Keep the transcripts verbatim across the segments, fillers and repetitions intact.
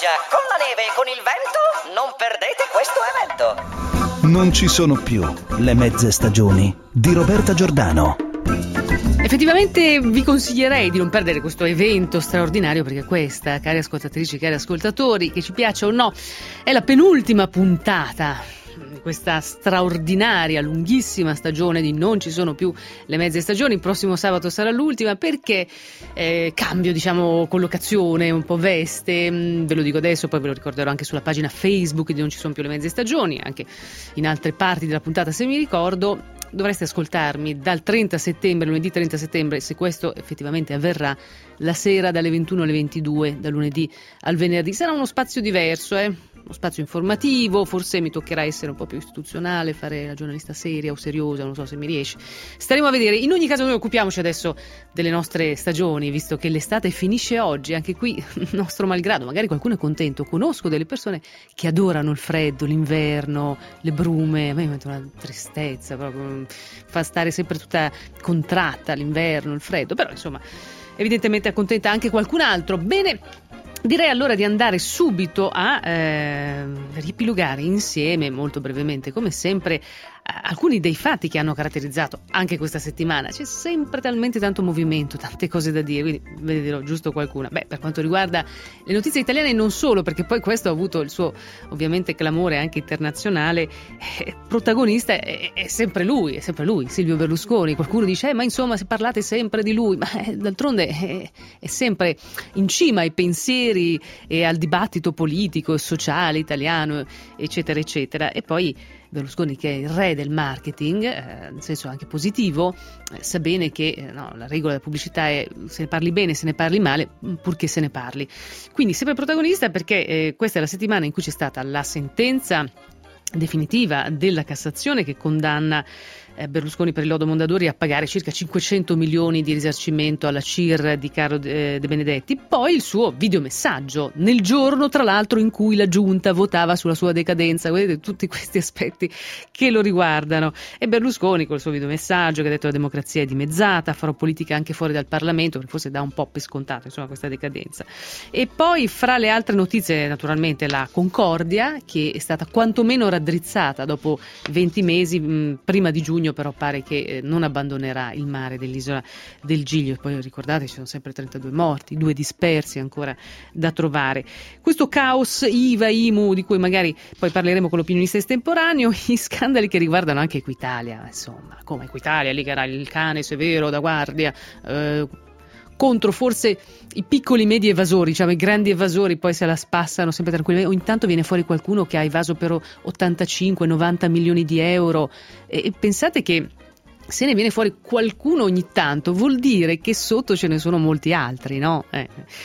pioggia, con la neve e con il vento, non perdete questo evento. Non ci sono più le mezze stagioni di Roberta Giordano. Effettivamente vi consiglierei di non perdere questo evento straordinario, perché questa, cari ascoltatrici, cari ascoltatori, che ci piaccia o no, è la penultima puntata di questa straordinaria, lunghissima stagione di Non ci sono più le mezze stagioni. Il prossimo sabato sarà l'ultima, perché eh, cambio, diciamo, collocazione, un po' veste, ve lo dico adesso, poi ve lo ricorderò anche sulla pagina Facebook di Non ci sono più le mezze stagioni, anche in altre parti della puntata se mi ricordo. Dovreste ascoltarmi dal trenta settembre, lunedì trenta settembre, se questo effettivamente avverrà, la sera dalle ventuno alle ventidue, da lunedì al venerdì. Sarà uno spazio diverso, eh? Uno spazio informativo, forse mi toccherà essere un po' più istituzionale, fare la giornalista seria o seriosa, non so se mi riesce. Staremo a vedere. In ogni caso noi occupiamoci adesso delle nostre stagioni, visto che l'estate finisce oggi, anche qui nostro malgrado. Magari qualcuno è contento. Conosco delle persone che adorano il freddo, l'inverno, le brume. A me mi mette una tristezza, proprio fa stare sempre tutta contratta l'inverno, il freddo, però insomma evidentemente accontenta anche qualcun altro. Bene, direi allora di andare subito a eh, riepilogare insieme, molto brevemente come sempre, alcuni dei fatti che hanno caratterizzato anche questa settimana. C'è sempre talmente tanto movimento, tante cose da dire, quindi ve ne dirò giusto qualcuna. Beh, per quanto riguarda le notizie italiane, non solo, perché poi questo ha avuto il suo ovviamente clamore anche internazionale, eh, protagonista è, è sempre lui, è sempre lui, Silvio Berlusconi. Qualcuno dice, eh, ma insomma se parlate sempre di lui, ma eh, d'altronde è, è sempre in cima ai pensieri e al dibattito politico e sociale italiano, eccetera, eccetera. E poi Berlusconi, che è il re del marketing, eh, in senso anche positivo, eh, sa bene che eh, no, la regola della pubblicità è se ne parli bene, se ne parli male, purché se ne parli. Quindi sempre protagonista, perché eh, questa è la settimana in cui c'è stata la sentenza definitiva della Cassazione che condanna Berlusconi per il lodo Mondadori a pagare circa cinquecento milioni di risarcimento alla C I R di Carlo De Benedetti. Poi il suo videomessaggio nel giorno, tra l'altro, in cui la giunta votava sulla sua decadenza. Vedete tutti questi aspetti che lo riguardano. E Berlusconi col suo videomessaggio che ha detto la democrazia è dimezzata, farò politica anche fuori dal Parlamento, perché forse dà un po' per scontato insomma questa decadenza. E poi fra le altre notizie naturalmente la Concordia, che è stata quantomeno raddrizzata dopo venti mesi, mh, prima di giugno però pare che eh, non abbandonerà il mare dell'isola del Giglio. E poi ricordate, ci sono sempre trentadue morti, due dispersi ancora da trovare. Questo caos I V A, I M U, di cui magari poi parleremo con l'opinionista estemporaneo, gli scandali che riguardano anche Equitalia, insomma, come Equitalia, lì che era il cane severo da guardia, eh, contro forse i piccoli medi evasori, diciamo i grandi evasori poi se la spassano sempre tranquillamente. Ogni tanto viene fuori qualcuno che ha evaso per ottantacinque novanta milioni di euro, e, e pensate che se ne viene fuori qualcuno ogni tanto, vuol dire che sotto ce ne sono molti altri, no? Eh.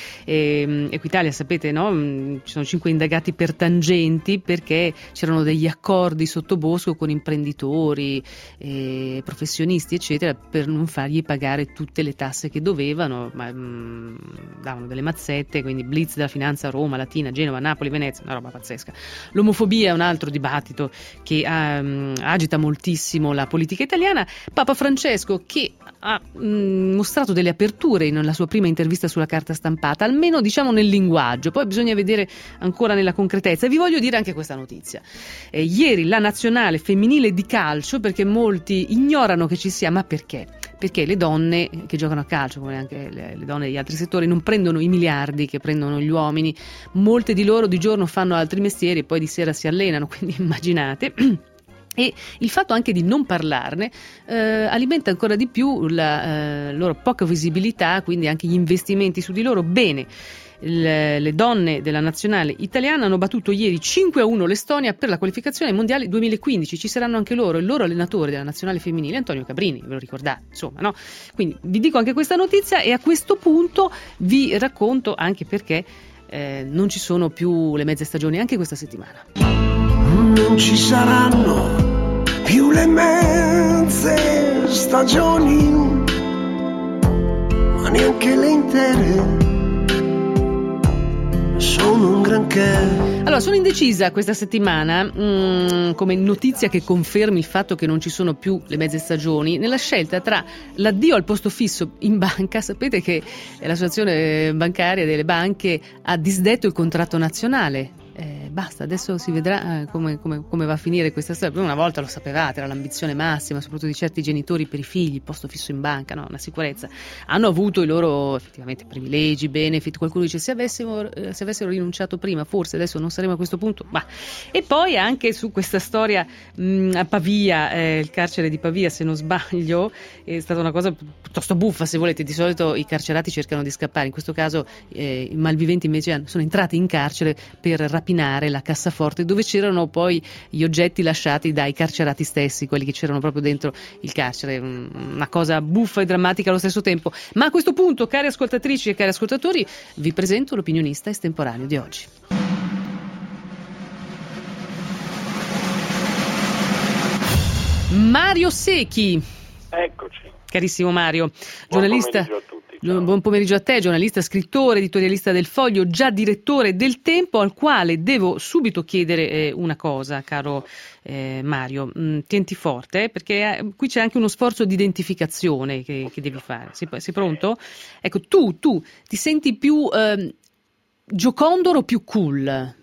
E, Equitalia, sapete, no? Ci sono cinque indagati per tangenti, perché c'erano degli accordi sottobosco con imprenditori, eh, professionisti, eccetera, per non fargli pagare tutte le tasse che dovevano, ma mh, davano delle mazzette, quindi blitz della finanza a Roma, Latina, Genova, Napoli, Venezia, una roba pazzesca. L'omofobia è un altro dibattito che um, agita moltissimo la politica italiana. Papa Francesco, che ha mh, mostrato delle aperture nella sua prima intervista sulla carta stampata, almeno diciamo nel linguaggio, poi bisogna vedere ancora nella concretezza. E vi voglio dire anche questa notizia. Eh, ieri la nazionale femminile di calcio, perché molti ignorano che ci sia, ma perché? Perché le donne che giocano a calcio, come anche le, le donne degli altri settori, non prendono i miliardi che prendono gli uomini. Molte di loro di giorno fanno altri mestieri e poi di sera si allenano, quindi immaginate. E il fatto anche di non parlarne eh, alimenta ancora di più la eh, loro poca visibilità, quindi anche gli investimenti su di loro. Bene, le, le donne della nazionale italiana hanno battuto ieri cinque a uno l'Estonia per la qualificazione ai mondiali duemilaquindici. Ci saranno anche loro, il loro allenatore della nazionale femminile, Antonio Cabrini, ve lo ricordate, insomma, no? Quindi vi dico anche questa notizia, e a questo punto vi racconto anche perché eh, non ci sono più le mezze stagioni anche questa settimana. Non ci saranno più le mezze stagioni, ma neanche le intere. Sono un granché. Allora, sono indecisa questa settimana, mh, come notizia che confermi il fatto che non ci sono più le mezze stagioni, nella scelta tra l'addio al posto fisso in banca. Sapete che l'associazione bancaria delle banche ha disdetto il contratto nazionale. Eh, basta, adesso si vedrà eh, come, come, come va a finire questa storia. Una volta lo sapevate, era l'ambizione massima, soprattutto di certi genitori per i figli, il posto fisso in banca, no? Una sicurezza. Hanno avuto i loro effettivamente privilegi, benefit. Qualcuno dice se avessimo, eh, se avessero rinunciato prima, forse adesso non saremmo a questo punto. Ma. E poi anche su questa storia mh, a Pavia, eh, il carcere di Pavia, se non sbaglio, è stata una cosa piuttosto buffa, se volete. Di solito i carcerati cercano di scappare, in questo caso eh, i malviventi invece sono entrati in carcere per rapinare la cassaforte dove c'erano poi gli oggetti lasciati dai carcerati stessi, quelli che c'erano proprio dentro il carcere. Una cosa buffa e drammatica allo stesso tempo. Ma a questo punto, cari ascoltatrici e cari ascoltatori, vi presento l'opinionista estemporaneo di oggi. Mario Secchi. Eccoci. Carissimo Mario, Buon giornalista. pomeriggio a tutti. Ciao. Buon pomeriggio a te, giornalista, scrittore, editorialista del Foglio, già direttore del Tempo, al quale devo subito chiedere eh, una cosa, caro eh, Mario. Mm, tienti forte, eh, perché eh, qui c'è anche uno sforzo di identificazione che, che devi fare. Sei, sei pronto? Ecco, tu, tu ti senti più eh, Giocondolo o più cool?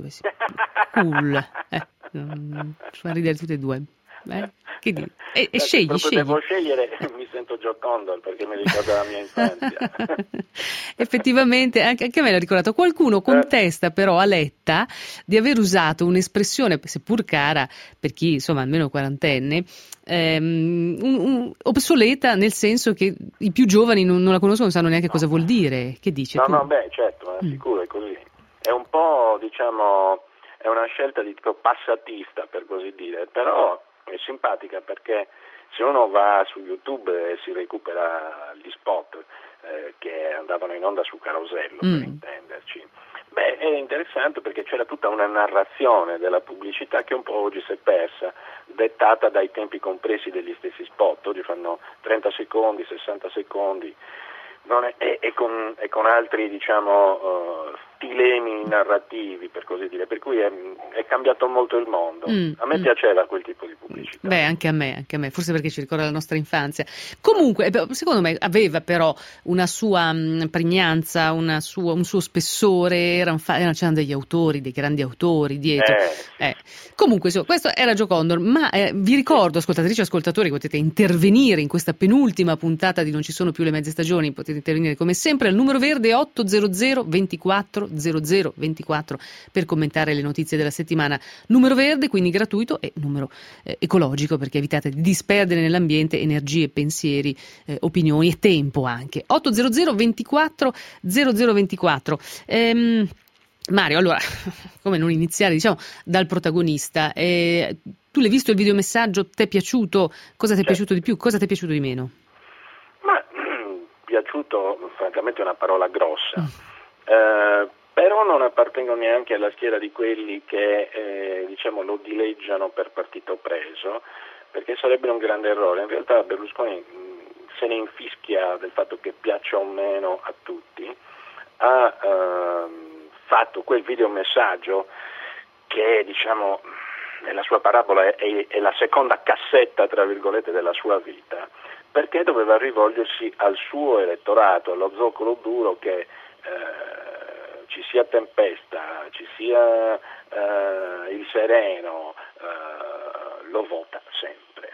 Cool. Eh, mm, ci fa ridere tutte e due. Eh? Che dici? E, e scegli, proprio scegli. Devo scegliere, mi sento Giocondolo perché mi ricorda la mia infanzia. Effettivamente anche, anche a me l'ha ricordato. Qualcuno contesta però a Letta di aver usato un'espressione, seppur cara per chi insomma almeno quarantenne, ehm, un, un, obsoleta, nel senso che i più giovani non, non la conoscono, non sanno neanche no. cosa vuol dire. Che dice No, tu? no, beh, certo, è Mm. sicuro, è così. È un po', diciamo, è una scelta di tipo passatista, per così dire, però è simpatica perché se uno va su YouTube e si recupera gli spot eh, che andavano in onda su Carosello, Mm. per intenderci, beh, è interessante perché c'era tutta una narrazione della pubblicità che un po' oggi si è persa, dettata dai tempi compresi degli stessi spot. Oggi fanno trenta secondi, sessanta secondi, non è, e, e, con, e con altri, diciamo, uh, stilemi narrativi, per così dire, per cui è, è cambiato molto il mondo. Mm, a me mm. piaceva quel tipo di pubblicità. Beh, anche a me, anche a me, forse perché ci ricorda la nostra infanzia. Comunque, secondo me aveva però una sua mh, pregnanza, una sua, un suo spessore, erano, erano, c'erano degli autori, dei grandi autori dietro. Eh, Eh. Comunque, so, questo era Giocondolo, ma eh, vi ricordo, ascoltatrici e ascoltatori, che potete intervenire in questa penultima puntata di Non ci sono più le mezze stagioni, potete intervenire come sempre al numero verde otto zero zero ventiquattro zero zero ventiquattro per commentare le notizie della settimana. Numero verde, quindi gratuito, e numero eh, ecologico, perché evitate di disperdere nell'ambiente energie, pensieri, eh, opinioni e tempo anche. otto zero zero ventiquattro zero zero ventiquattro. Ehm, Mario, allora, come non iniziare, diciamo, dal protagonista? Eh, tu l'hai visto il videomessaggio? Ti è piaciuto? Cosa ti è Certo. piaciuto di più? Cosa ti è piaciuto di meno? Ma piaciuto, francamente, è una parola grossa. Mm. Eh, però non appartengo neanche alla schiera di quelli che eh, diciamo lo dileggiano per partito preso, perché sarebbe un grande errore. In realtà Berlusconi mh, se ne infischia del fatto che piaccia o meno a tutti. Ha ehm, fatto quel videomessaggio che, diciamo, nella sua parabola è, è, è la seconda cassetta, tra virgolette, della sua vita, perché doveva rivolgersi al suo elettorato, allo zoccolo duro che eh, ci sia tempesta, ci sia eh, il sereno, eh, lo vota sempre.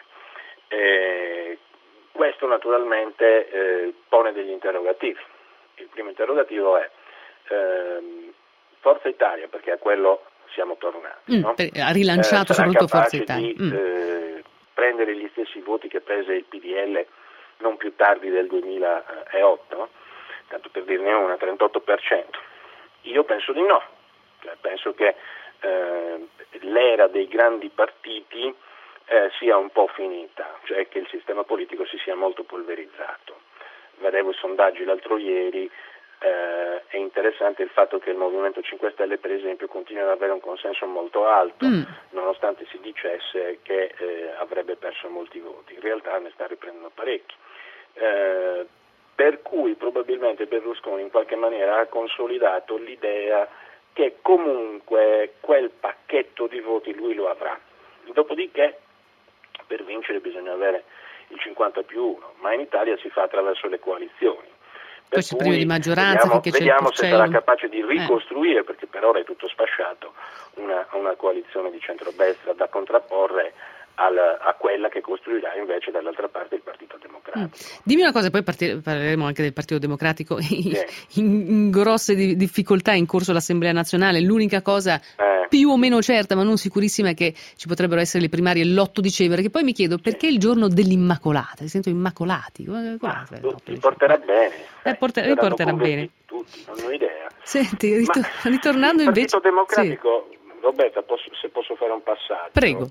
E questo naturalmente eh, pone degli interrogativi. Il primo interrogativo è ehm, Forza Italia, perché a quello siamo tornati. Mm, no? per, ha rilanciato eh, soprattutto Forza capace Italia. di Mm. eh, prendere gli stessi voti che prese il P D L non più tardi del duemilaotto, tanto per dirne una, trentotto per cento. Io penso di no, cioè, penso che eh, l'era dei grandi partiti eh, sia un po' finita, cioè che il sistema politico si sia molto polverizzato. Vedevo i sondaggi l'altro ieri, eh, è interessante il fatto che il Movimento cinque Stelle, per esempio, continua ad avere un consenso molto alto, Mm. nonostante si dicesse che eh, avrebbe perso molti voti. In realtà ne sta riprendendo parecchi. Eh, per cui probabilmente Berlusconi in qualche maniera ha consolidato l'idea che comunque quel pacchetto di voti lui lo avrà. Dopodiché per vincere bisogna avere il cinquanta più uno, ma in Italia si fa attraverso le coalizioni. Poi c'è premio di maggioranza, vediamo, finché c'è vediamo il se sarà capace di ricostruire, eh. perché per ora è tutto sfasciato, una, una coalizione di centrodestra da contrapporre al, a quella che costruirà invece dall'altra parte il Partito Democratico. Mm. Dimmi una cosa, poi partir- parleremo anche del Partito Democratico, sì. in, in grosse di- difficoltà in corso l'Assemblea Nazionale. L'unica cosa eh. più o meno certa, ma non sicurissima, è che ci potrebbero essere le primarie l'otto dicembre, che poi mi chiedo perché sì. il giorno dell'Immacolata, mi sento immacolati. Come, come ti porterà bene. Eh, porter- li porterà bene. Tutti, non ho idea. Senti, ritor- ma ritornando il invece... Il Partito Democratico, sì. Roberta, posso, se posso fare un passaggio. Prego.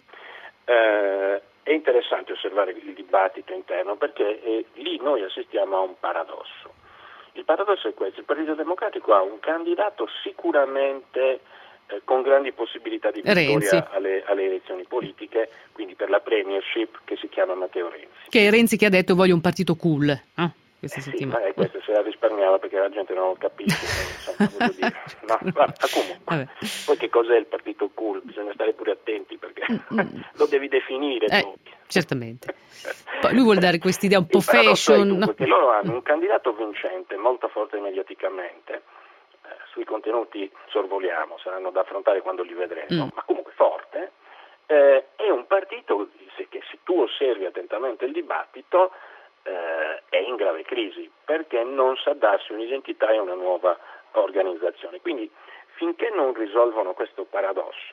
Eh, è interessante osservare il dibattito interno perché eh, lì noi assistiamo a un paradosso. Il paradosso è questo: il Partito Democratico ha un candidato sicuramente eh, con grandi possibilità di vittoria alle, alle elezioni politiche, quindi per la premiership, che si chiama Matteo Renzi. Che è Renzi che ha detto voglio un partito cool. Eh? Eh sì, ma eh, questo se la risparmiava perché la gente non lo capisce, insomma, dire. No, ma, ma comunque, Vabbè. Poi che cos'è il partito cool? Bisogna stare pure attenti perché mm. lo devi definire eh, tu. Certamente. Poi lui vuole dare quest'idea un po' fashion. No? Che loro hanno un candidato vincente, molto forte mediaticamente, eh, sui contenuti sorvoliamo, saranno da affrontare quando li vedremo, mm. ma comunque forte, eh, è un partito se, che se tu osservi attentamente il dibattito Eh, è in grave crisi perché non sa darsi un'identità e una nuova organizzazione. Quindi finché non risolvono questo paradosso,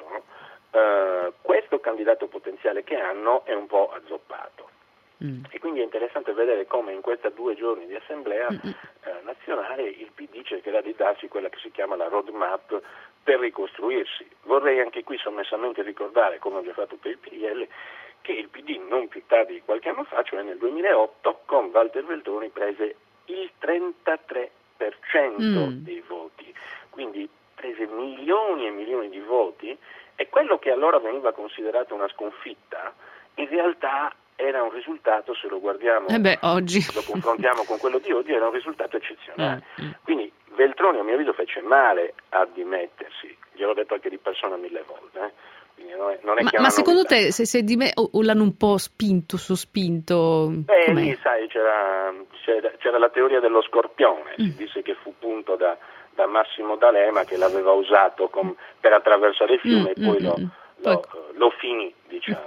eh, questo candidato potenziale che hanno è un po' azzoppato. Mm. E quindi è interessante vedere come in questi due giorni di assemblea eh, nazionale il P D cercherà di darsi quella che si chiama la roadmap per ricostruirsi. Vorrei anche qui sommessamente ricordare, come ho già fatto per il P D L, che il P D non più tardi di qualche anno fa, cioè nel duemilaotto, con Walter Veltroni prese il trentatré per cento mm. dei voti, quindi prese milioni e milioni di voti, e quello che allora veniva considerato una sconfitta, in realtà era un risultato, se lo guardiamo, eh beh, oggi. lo confrontiamo con quello di oggi, era un risultato eccezionale. Mm. Quindi Veltroni a mio avviso fece male a dimettersi, gliel'ho detto anche di persona mille volte, eh. Non è, non è ma, ma secondo te se, se di me o, o l'hanno un po' spinto, sospinto? Beh, com'è? Lì sai c'era, c'era, c'era la teoria dello scorpione, mm. si disse che fu punto da, da Massimo D'Alema, che l'aveva usato com, per attraversare il fiume, mm, e poi, mm, lo, mm. Lo, poi lo finì, diciamo.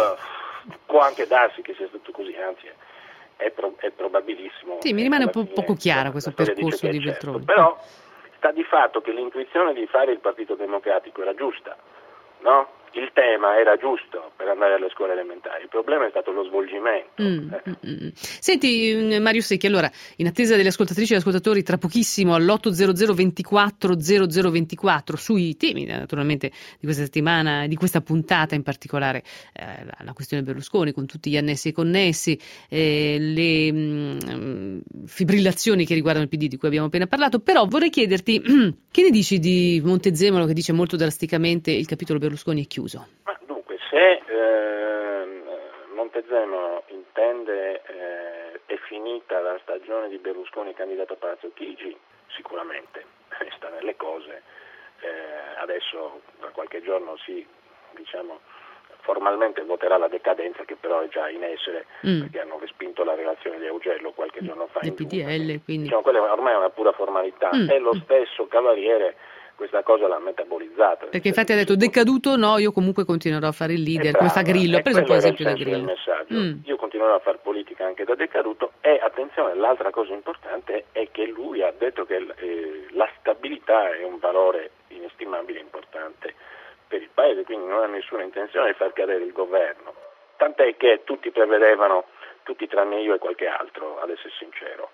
uh, può anche darsi che sia stato così, anzi è, pro, è probabilissimo. Sì, mi rimane un po' poco chiaro questo percorso di Veltroni. Certo. Però sta di fatto che l'intuizione di fare il Partito Democratico era giusta, no? Il tema era giusto per andare alle scuole elementari, il problema è stato lo svolgimento. Mm, eh. mm, mm. Senti Mario Secchi, allora, in attesa delle ascoltatrici e ascoltatori, tra pochissimo all'otto zero zero ventiquattro zero zero ventiquattro sui temi naturalmente di questa settimana, di questa puntata in particolare, eh, la, la questione Berlusconi con tutti gli annessi e connessi, eh, le mh, fibrillazioni che riguardano il P D di cui abbiamo appena parlato, però vorrei chiederti che ne dici di Montezemolo, che dice molto drasticamente il capitolo Berlusconi è chiuso? Ma dunque, se eh, Montezemolo intende eh, è finita la stagione di Berlusconi candidato a Palazzo Chigi, sicuramente sta nelle cose. Eh, adesso tra qualche giorno si, diciamo, formalmente voterà la decadenza, che però è già in essere, mm. perché hanno respinto la relazione di Augello qualche giorno fa. Del P D L, quindi. Diciamo, quella ormai è una pura formalità. Mm. E lo stesso Cavaliere questa cosa l'ha metabolizzata. Perché infatti ha detto decaduto no, io comunque continuerò a fare il leader, brava, come fa Grillo, ha preso un po' esempio da Grillo. Messaggio. Mm. Io continuerò a fare politica anche da decaduto, e attenzione, l'altra cosa importante è che lui ha detto che eh, la stabilità è un valore inestimabile e importante per il Paese, quindi non ha nessuna intenzione di far cadere il governo, tant'è che tutti prevedevano, tutti tranne io e qualche altro, ad essere sincero,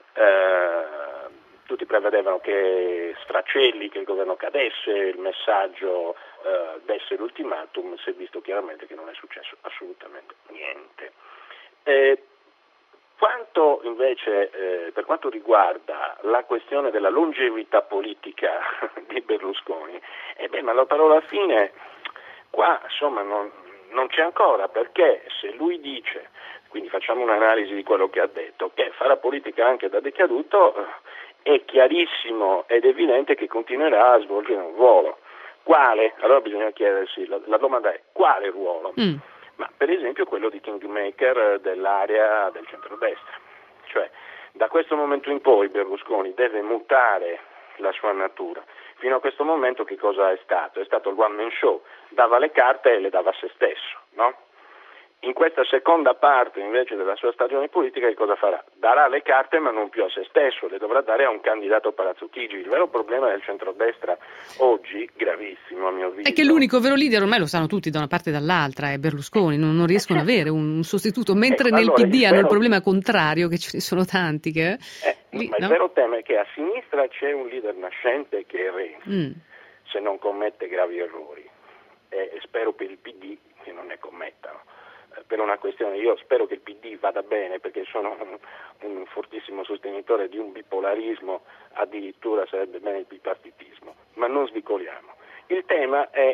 eh, tutti prevedevano che sfracelli, che il governo cadesse, il messaggio eh, desse l'ultimatum. Si è visto chiaramente che non è successo assolutamente niente. Eh, quanto invece, eh, per quanto riguarda la questione della longevità politica di Berlusconi, eh beh, ma la parola fine qua insomma non, non c'è ancora, perché se lui dice, quindi facciamo un'analisi di quello che ha detto, che farà politica anche da decaduto, è chiarissimo ed evidente che continuerà a svolgere un ruolo. Quale? Allora bisogna chiedersi, la, la domanda è quale ruolo? Mm. Ma per esempio quello di kingmaker dell'area del centrodestra. Cioè, da questo momento in poi Berlusconi deve mutare la sua natura. Fino a questo momento che cosa è stato? È stato il one man show, dava le carte e le dava a se stesso, no? In questa seconda parte invece della sua stagione politica che cosa farà? Darà le carte ma non più a se stesso, le dovrà dare a un candidato Palazzo Chigi. Il vero problema del centrodestra oggi, gravissimo a mio avviso, è che l'unico vero leader ormai lo sanno tutti da una parte e dall'altra, è Berlusconi, non, non riescono ad avere un sostituto, mentre eh, nel allora, P D hanno vero... il problema contrario, che ce ne sono tanti che... Eh, lì, ma no? Il vero tema è che a sinistra c'è un leader nascente che è Renzi, mm. se non commette gravi errori, e spero per il P D che non ne commettano. Per una questione, io spero che il P D vada bene perché sono un, un fortissimo sostenitore di un bipolarismo, addirittura sarebbe bene il bipartitismo, ma non svicoliamo. Il tema è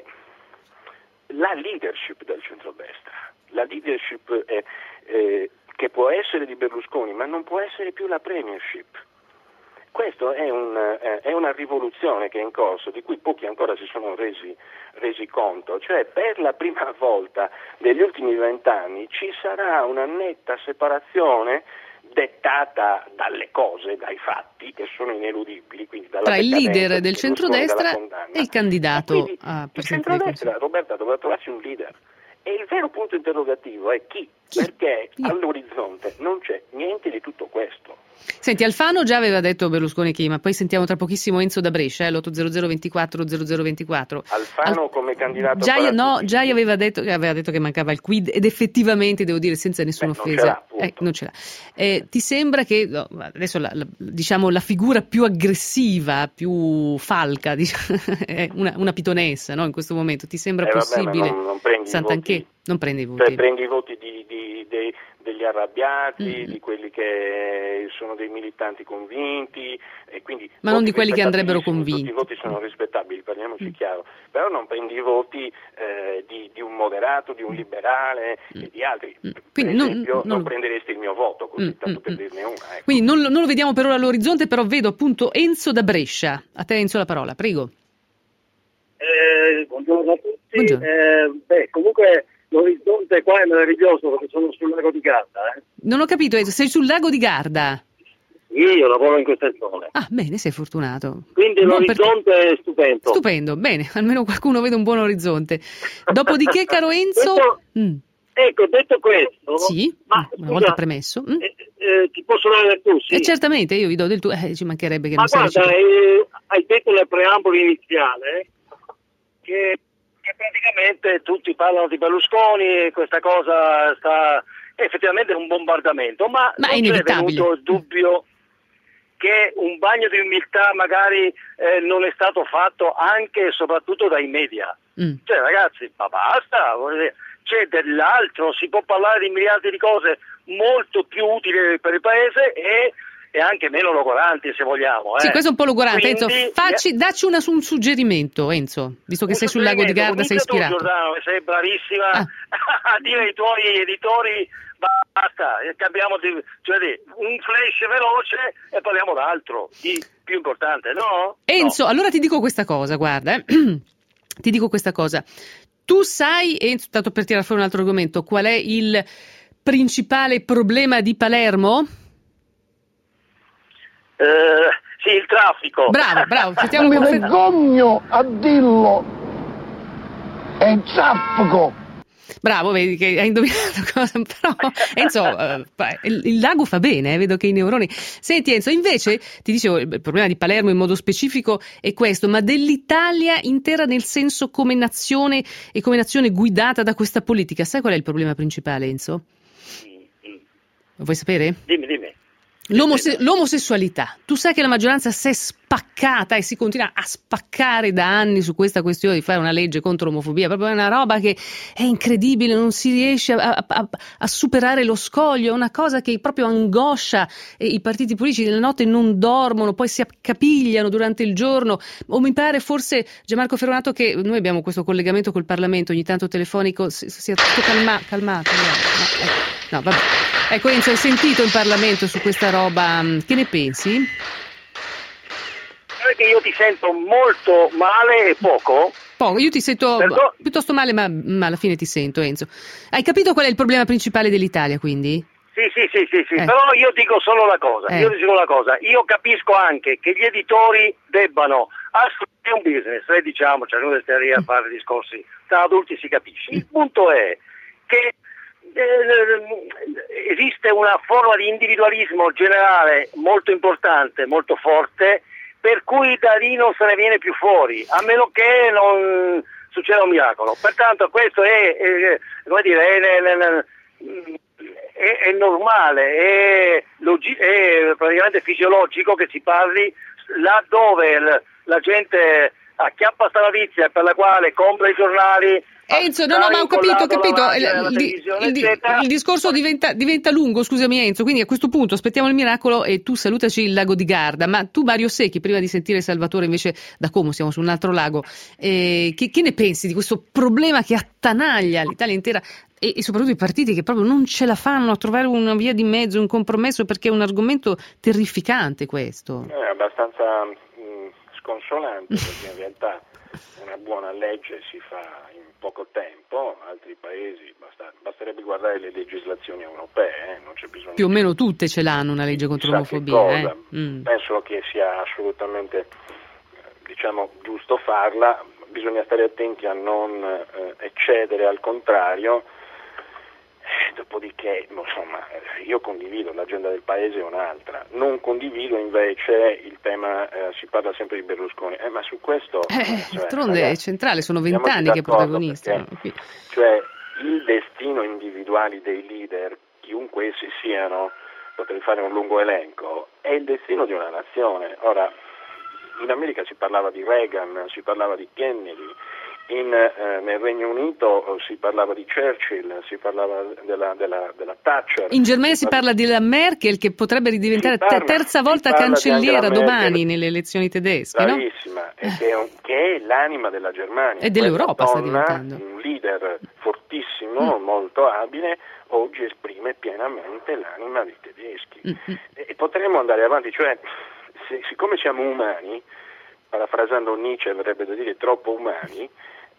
la leadership del centrodestra, la leadership è, eh, che può essere di Berlusconi ma non può essere più la premiership. Questo è, un, eh, è una rivoluzione che è in corso, di cui pochi ancora si sono resi, resi conto, cioè per la prima volta negli ultimi vent'anni ci sarà una netta separazione dettata dalle cose, dai fatti che sono ineludibili, quindi dalla tra il leader del centrodestra e il candidato e a il centrodestra, Roberta, dovrà trovarsi un leader. E il vero punto interrogativo è chi? chi? Perché chi? All'orizzonte non c'è niente di tutto questo. Senti, Alfano già aveva detto Berlusconi chi, ma poi sentiamo tra pochissimo Enzo da Brescia, eh, l'otto zero zero ventiquattro zero zero ventiquattro. Alfano Al... come candidato già, no, già aveva detto, aveva detto che mancava il quid ed effettivamente, devo dire senza nessuna Beh, offesa, non ce l'ha, eh, non ce l'ha. Eh, ti sembra che, no, adesso la, la, diciamo la figura più aggressiva, più falca, diciamo, è una, una pitonessa, no, in questo momento, ti sembra eh, possibile? Vabbè, non, non prendi Sant'Anché, non prendi i voti. Cioè, prendi i voti di, di, di, degli arrabbiati, mm. di quelli che sono dei militanti convinti, e quindi ma non di quelli che andrebbero convinti. Tutti i voti sono rispettabili, parliamoci mm. chiaro, però non prendi i voti eh, di, di un moderato, di un liberale mm. e di altri. Mm. Quindi per esempio non, non, non prenderesti il mio voto, così, mm. tanto mm. per dirne una. Ecco. Quindi non, non lo vediamo per ora all'orizzonte, però vedo appunto Enzo da Brescia. A te Enzo la parola, prego. Eh, buongiorno a tutti. Buongiorno. Eh, beh, comunque l'orizzonte qua è meraviglioso perché sono sul lago di Garda. Eh. Non ho capito, sei sul lago di Garda? Io lavoro in queste zone. Ah, bene, sei fortunato. Quindi no, l'orizzonte per... è stupendo. Stupendo, bene, almeno qualcuno vede un buon orizzonte. Dopodiché, caro Enzo... Detto, mm. Ecco, detto questo... Sì, ma, una scusa, volta premesso... Mm. Eh, eh, ti posso dare del tu, sì? Eh, certamente, io vi do del tu, eh, ci mancherebbe che ma non guarda, eh, hai detto nel preambolo iniziale che... che praticamente tutti parlano di Berlusconi e questa cosa sta effettivamente un bombardamento, ma, ma non è c'è venuto il dubbio che un bagno di umiltà magari eh, non è stato fatto anche e soprattutto dai media. Mm. Cioè ragazzi, ma basta, c'è dell'altro, si può parlare di miliardi di cose molto più utili per il paese e e anche meno logoranti, se vogliamo. Eh. Sì, questo è un po' logorante. Enzo, Quindi, facci, dacci una, un suggerimento, Enzo, visto che sei sul lago di Garda, sei ispirato. Tu, Giordano, sei bravissima ah. a dire ai tuoi editori basta, cambiamo di, cioè di un flash veloce e parliamo d'altro, di più importante, no? Enzo, no. allora ti dico questa cosa, guarda, eh. ti dico questa cosa. Tu sai, Enzo, tanto per tirare fuori un altro argomento, qual è il principale problema di Palermo? Uh, sì, il traffico. Bravo, bravo. Sentiamo mi come vergogno a dirlo. È il traffico. Bravo, vedi che hai indovinato cosa, però Enzo, uh, il, il lago fa bene, eh, vedo che i neuroni. Senti Enzo, invece ti dicevo, il problema di Palermo in modo specifico è questo, ma dell'Italia intera nel senso come nazione e come nazione guidata da questa politica, sai qual è il problema principale, Enzo? Lo vuoi sapere? Dimmi, dimmi. L'omose- l'omosessualità. Tu sai che la maggioranza si è spaccata e si continua a spaccare da anni su questa questione di fare una legge contro l'omofobia, proprio una roba che è incredibile, non si riesce a, a, a superare lo scoglio, è una cosa che proprio angoscia i partiti politici, nella notte non dormono, poi si accapigliano durante il giorno, o mi pare forse Gianmarco Ferronato che noi abbiamo questo collegamento col Parlamento ogni tanto telefonico, si, si è tutto calma, calmato. No, no, ecco. No, vabbè. Ecco Enzo, hai sentito in Parlamento su questa roba, che ne pensi? che io ti sento molto male e poco. Poco, io ti sento Perdo- piuttosto male, ma, ma alla fine ti sento, Enzo. Hai capito qual è il problema principale dell'Italia, quindi? Sì, sì, sì, sì, sì. Eh. Però io dico solo una cosa, Eh. io dico una cosa, io capisco anche che gli editori debbano è un business, eh, diciamo, cioè noi stiamo a fare discorsi tra adulti, si capisce. Il punto è che eh, esiste una forma di individualismo generale molto importante, molto forte, per cui da lì non se ne viene più fuori, a meno che non succeda un miracolo. Pertanto questo è, è come dire, è, è, è, è normale, è, logi- è praticamente fisiologico che si parli là dove l- la gente acchiappa sta notizia per la quale compra i giornali. Enzo, no, no, ma ho capito, ho capito. Il, il, il, il discorso diventa, diventa lungo, scusami Enzo, quindi a questo punto aspettiamo il miracolo e tu salutaci il lago di Garda. Ma tu, Mario Secchi, prima di sentire Salvatore invece da Como, siamo su un altro lago, eh, che, che ne pensi di questo problema che attanaglia l'Italia intera e, e soprattutto i partiti che proprio non ce la fanno a trovare una via di mezzo, un compromesso, perché è un argomento terrificante questo? È abbastanza mh, sconsolante, perché in realtà una buona legge si fa in poco tempo, altri paesi basta, basterebbe guardare le legislazioni europee, eh, non c'è bisogno. Più o meno tutte ce l'hanno una legge contro l'omofobia. Eh? Mm. Penso che sia assolutamente, diciamo, giusto farla, bisogna stare attenti a non eh, eccedere al contrario. Dopodiché, insomma, io condivido l'agenda del paese è un'altra, non condivido invece il tema, eh, si parla sempre di Berlusconi, eh, ma su questo eh, cioè, d'altronde ragazzi, è centrale, sono vent'anni che è protagonista. Perché, cioè il destino individuale dei leader, chiunque essi siano, potrei fare un lungo elenco, è il destino di una nazione. Ora, in America si parlava di Reagan, si parlava di Kennedy. In, eh, nel Regno Unito si parlava di Churchill, si parlava della, della, della Thatcher. In Germania si parla della Merkel che potrebbe ridiventare parla, terza volta cancelliera domani nelle elezioni tedesche, bravissima, no? e che, è un, che è l'anima della Germania. E dell'Europa donna, sta diventando. Un leader fortissimo, mm. molto abile, oggi esprime pienamente l'anima dei tedeschi. Mm-hmm. E, e potremmo andare avanti, cioè se, siccome siamo umani, parafrasando Nietzsche verrebbe da dire troppo umani,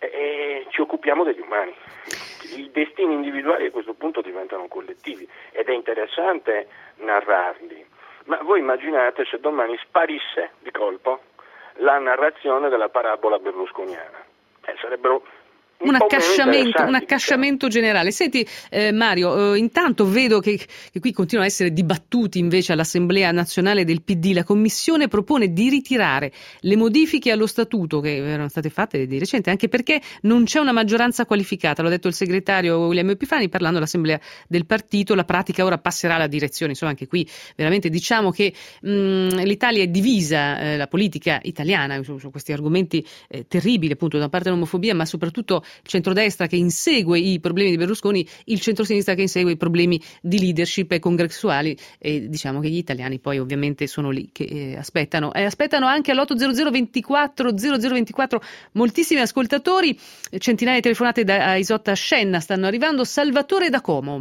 e ci occupiamo degli umani. I destini individuali a questo punto diventano collettivi ed è interessante narrarli, ma voi immaginate se domani sparisse di colpo la narrazione della parabola berlusconiana, eh, sarebbero un, un accasciamento, un accasciamento generale. Senti eh, Mario, eh, intanto vedo che, che qui continuano a essere dibattuti invece all'Assemblea Nazionale del P D. La Commissione propone di ritirare le modifiche allo statuto che erano state fatte di recente, anche perché non c'è una maggioranza qualificata, l'ha detto il segretario William Epifani parlando all'Assemblea del partito. La pratica ora passerà alla direzione, insomma anche qui veramente diciamo che mh, l'Italia è divisa, eh, la politica italiana su, su questi argomenti eh, terribili, appunto da una parte l'omofobia ma soprattutto il centrodestra che insegue i problemi di Berlusconi, il centrosinistra che insegue i problemi di leadership e congressuali, e diciamo che gli italiani poi ovviamente sono lì che eh, aspettano e aspettano anche all'otto zero zero ventiquattro zero zero ventiquattro moltissimi ascoltatori, centinaia di telefonate da Isotta Scenna stanno arrivando. Salvatore da Como.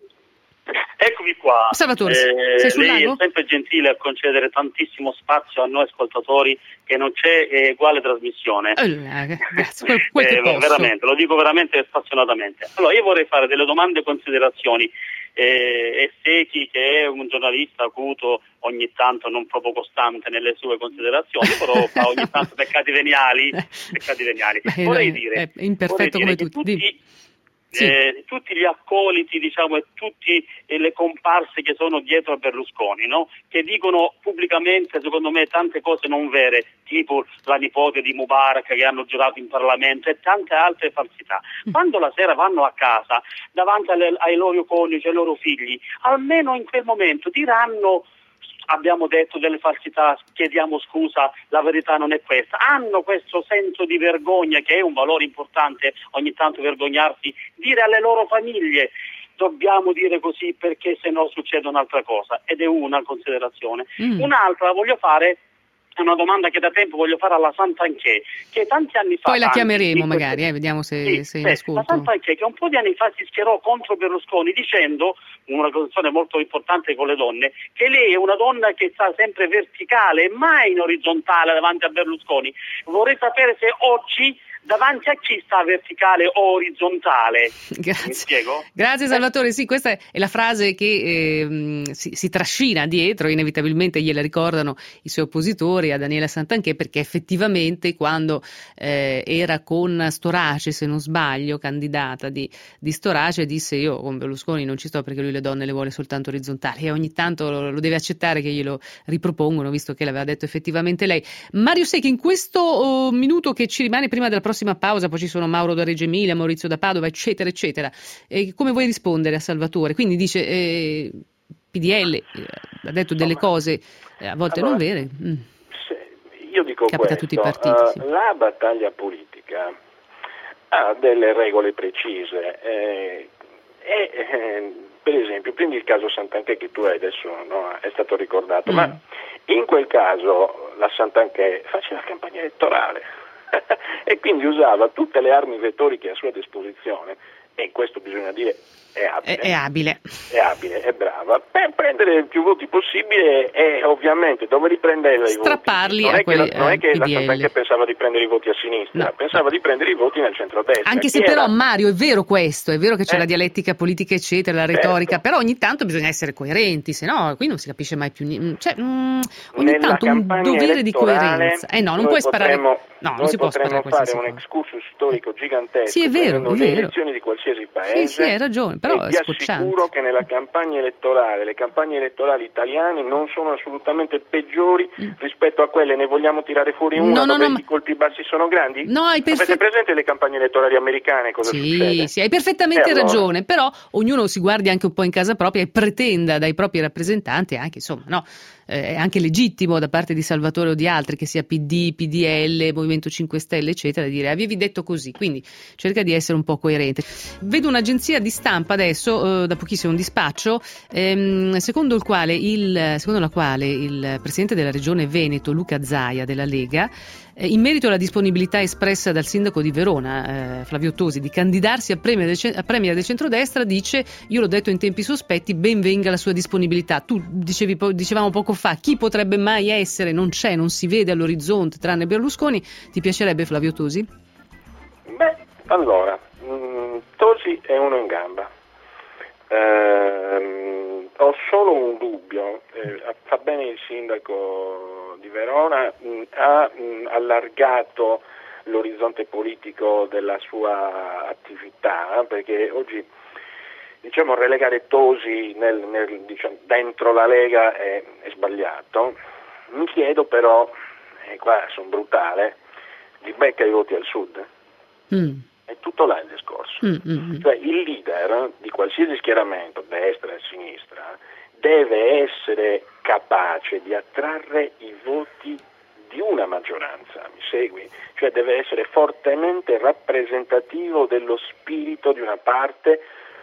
Eccomi qua. Salvatore, eh, sei sul lei lago? È sempre gentile a concedere tantissimo spazio a noi ascoltatori, che non c'è eh, uguale trasmissione. Eh, grazie, quel, quel eh, che posso. Veramente, lo dico veramente spassionatamente. Allora, io vorrei fare delle domande e considerazioni. Eh, e Secchi, che è un giornalista acuto, ogni tanto non proprio costante nelle sue considerazioni, però fa ogni tanto peccati veniali. Peccati veniali. Vorrei dire, è imperfetto vorrei come dire tutti. tutti Sì. Eh, tutti gli accoliti, diciamo, e tutte eh, le comparse che sono dietro a Berlusconi, no? Che dicono pubblicamente, secondo me, tante cose non vere, tipo la nipote di Mubarak che hanno giurato in Parlamento e tante altre falsità. Quando la sera vanno a casa, davanti alle, ai loro coniugi, ai loro figli, almeno in quel momento diranno: abbiamo detto delle falsità, chiediamo scusa, la verità non è questa. Hanno questo senso di vergogna, che è un valore importante, ogni tanto vergognarsi, dire alle loro famiglie: dobbiamo dire così perché se no succede un'altra cosa. Ed è una considerazione. Mm. Un'altra la voglio fare è una domanda che da tempo voglio fare alla Santanchè, che tanti anni fa... Poi la tanti, chiameremo questo, magari, eh, vediamo se, sì, se in sì, ascolto. La Santanchè, che un po' di anni fa si schierò contro Berlusconi dicendo, una canzone molto importante con le donne, che lei è una donna che sta sempre verticale, mai in orizzontale davanti a Berlusconi. Vorrei sapere se oggi davanti a chi sta verticale o orizzontale? Grazie. Mi spiego? Grazie Salvatore, sì, questa è la frase che eh, si, si trascina dietro, inevitabilmente gliela ricordano i suoi oppositori a Daniela Santanchè, perché effettivamente quando eh, era con Storace, se non sbaglio, candidata di, di Storace, disse: io con Berlusconi non ci sto perché lui le donne le vuole soltanto orizzontali, e ogni tanto lo, lo deve accettare che glielo ripropongono, visto che l'aveva detto effettivamente lei. Mario Secchi, in questo oh, minuto che ci rimane prima della prossima pausa, poi ci sono Mauro da Reggio Emilia, Maurizio da Padova, eccetera eccetera, e come vuoi rispondere a Salvatore? Quindi dice eh, P D L eh, ha detto delle cose eh, a volte allora, non vere. Mm. Io dico Capita questo, a tutti i partiti, uh, sì. La battaglia politica ha delle regole precise eh, e eh, per esempio prendi il caso Santanchè che tu hai adesso, no, è stato ricordato, mm. ma in quel caso la Santanchè faceva campagna elettorale e quindi usava tutte le armi retoriche a sua disposizione, e in questo bisogna dire è abile, è, è abile, è abile, è brava, per prendere più voti possibile, e ovviamente dove riprendere i strapparli voti? Non a è che, quelli, la, non è che eh, la Santanchè pensava di prendere i voti a sinistra, no. pensava di prendere i voti nel centrodestra. Anche se Chi però, era? Mario, è vero questo, è vero che c'è eh. la dialettica politica eccetera, la retorica, certo. però ogni tanto bisogna essere coerenti, se no qui non si capisce mai più niente, cioè, mm, ogni Nella tanto un dovere di coerenza. Eh no, non puoi sparare, no, non si può sparare fare un cose. excursus storico gigantesco, sì, è vero, è le vero. elezioni di qualsiasi paese. Sì, sì, hai ragione, però e è ti scocciante. assicuro che nella campagna elettorale, le campagne elettorali italiane non sono assolutamente peggiori mm. rispetto a quelle, ne vogliamo tirare fuori una no, no, dove no, i ma... colpi bassi sono grandi? No, hai perfe... Avete presente le campagne elettorali americane, cosa sì, succede? Sì, hai perfettamente allora? ragione, però ognuno si guardi anche un po' in casa propria e pretenda dai propri rappresentanti anche, insomma, no, eh, è anche legittimo da parte di Salvatore o di altri, che sia P D, P D L, Movimento cinque Stelle, eccetera, dire avevi detto così, quindi cerca di essere un po' coerente. Vedo un'agenzia di stampa adesso, eh, da pochissimo un dispaccio, ehm, secondo il quale il, secondo la quale il presidente della regione Veneto, Luca Zaia, della Lega, eh, in merito alla disponibilità espressa dal sindaco di Verona, eh, Flavio Tosi, di candidarsi a premier, del, a premier del centrodestra, dice: io l'ho detto in tempi sospetti, ben venga la sua disponibilità. Tu dicevi, dicevamo poco fa, chi potrebbe mai essere, non c'è, non si vede all'orizzonte tranne Berlusconi. Ti piacerebbe Flavio Tosi? Beh, allora, mh, Tosi è uno in gamba. Ehm, ho solo un dubbio, eh, fa bene il sindaco di Verona, mh, ha mh, allargato l'orizzonte politico della sua attività, perché oggi, diciamo, relegare Tosi nel, nel, diciamo, dentro la Lega è, è sbagliato. Mi chiedo però, e qua sono brutale, li becca i voti al sud? Mm. È tutto là il discorso. Mm, mm, cioè il leader di qualsiasi schieramento, destra e sinistra, deve essere capace di attrarre i voti di una maggioranza, mi segui? Cioè deve essere fortemente rappresentativo dello spirito di una parte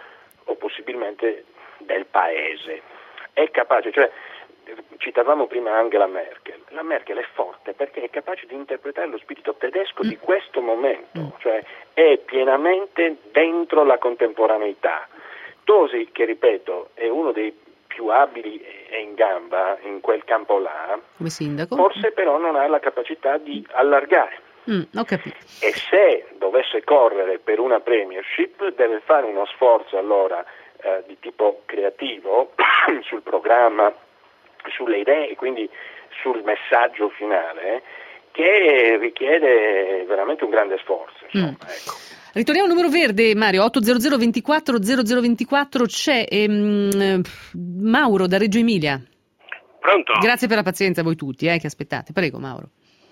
o possibilmente del paese. È capace, cioè citavamo prima Angela Merkel. La Merkel è forte perché è capace di interpretare lo spirito tedesco di questo momento, cioè è pienamente dentro la contemporaneità. Tosi, che ripeto, è uno dei più abili e in gamba in quel campo là, come sindaco, forse però non ha la capacità di allargare. Mm, ho capito. E se dovesse correre per una premiership deve fare uno sforzo allora eh, di tipo creativo sul programma, sulle idee e quindi sul messaggio finale, eh, che richiede veramente un grande sforzo. Insomma, mm. ecco. Ritorniamo al numero verde, Mario, otto zero zero ventiquattro zero zero ventiquattro, c'è ehm, Mauro da Reggio Emilia. Pronto? Grazie per la pazienza a voi tutti eh, che aspettate. Prego Mauro.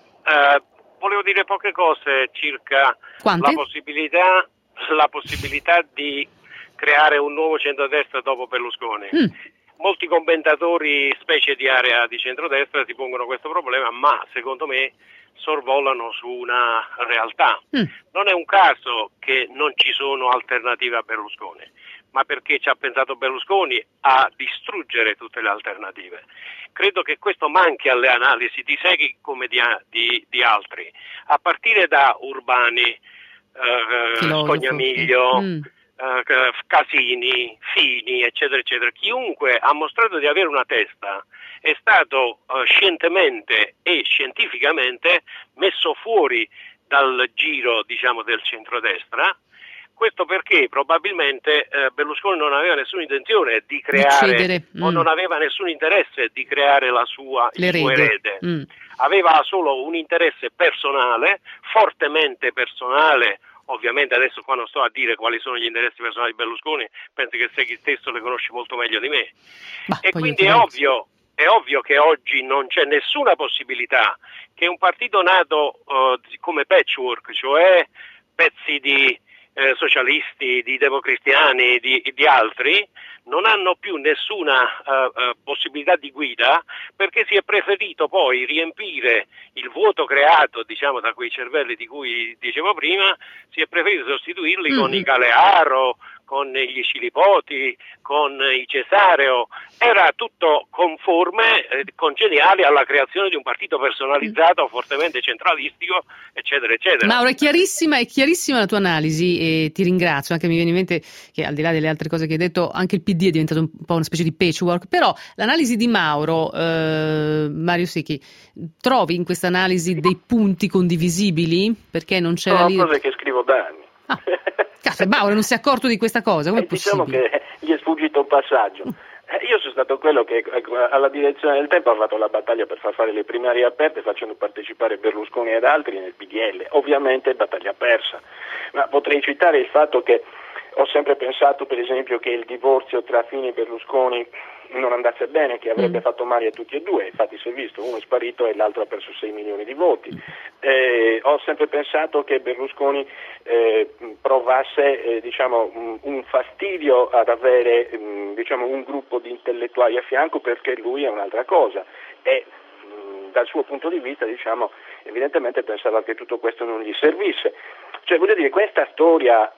Uh, volevo dire poche cose circa Quante? la possibilità, la possibilità di creare un nuovo centrodestra dopo Berlusconi. Mm. Molti commentatori, specie di area di centrodestra, si pongono questo problema, ma secondo me sorvolano su una realtà. Mm. Non è un caso che non ci sono alternative a Berlusconi. ma perché ci ha pensato Berlusconi a distruggere tutte le alternative. Credo che questo manchi alle analisi di Seghi come di, di, di altri, a partire da Urbani, eh, Scognamiglio, mm. eh, Casini, Fini, eccetera, eccetera. Chiunque ha mostrato di avere una testa è stato eh, scientemente e scientificamente messo fuori dal giro, diciamo, del centrodestra. Questo perché probabilmente eh, Berlusconi non aveva nessuna intenzione di creare mm. o non aveva nessun interesse di creare la sua, il suo erede. Mm. Aveva solo un interesse personale, fortemente personale. Ovviamente adesso qua non sto a dire quali sono gli interessi personali di Berlusconi, penso che Seghi stesso le conosci molto meglio di me. Ma e quindi è ovvio, è ovvio che oggi non c'è nessuna possibilità che un partito nato uh, come patchwork, cioè pezzi di Eh, socialisti, di democristiani, di, di altri, non hanno più nessuna uh, uh, possibilità di guida, perché si è preferito poi riempire il vuoto creato, diciamo, da quei cervelli di cui dicevo prima, si è preferito sostituirli mm-hmm. con i Galearo, con gli Scilipoti, con i Cesareo. Era tutto conforme, eh, congeniale alla creazione di un partito personalizzato, fortemente centralistico, eccetera, eccetera. Mauro, è chiarissima, è chiarissima la tua analisi e ti ringrazio. Anche mi viene in mente che, al di là delle altre cose che hai detto, anche il P D è diventato un po' una specie di patchwork, però l'analisi di Mauro, eh, Mario Secchi, trovi in questa analisi dei punti condivisibili? Perché non c'era Sono lì... cose che scrivo da anni. Ah. Cazzo, Mauro non si è accorto di questa cosa, come è diciamo possibile? Che gli è sfuggito un passaggio. Io sono stato quello che alla direzione del Tempo ha fatto la battaglia per far fare le primarie aperte facendo partecipare Berlusconi ed altri nel P D L. Ovviamente battaglia persa, ma potrei citare il fatto che ho sempre pensato per esempio che il divorzio tra Fini e Berlusconi non andasse bene, che avrebbe mm. fatto male a tutti e due, infatti si è visto, uno è sparito e l'altro ha perso sei milioni di voti. Eh, ho sempre pensato che Berlusconi eh, provasse eh, diciamo, un, un fastidio ad avere mh, diciamo, un gruppo di intellettuali a fianco, perché lui è un'altra cosa e mh, dal suo punto di vista diciamo, evidentemente pensava che tutto questo non gli servisse. Cioè, voglio dire, questa storia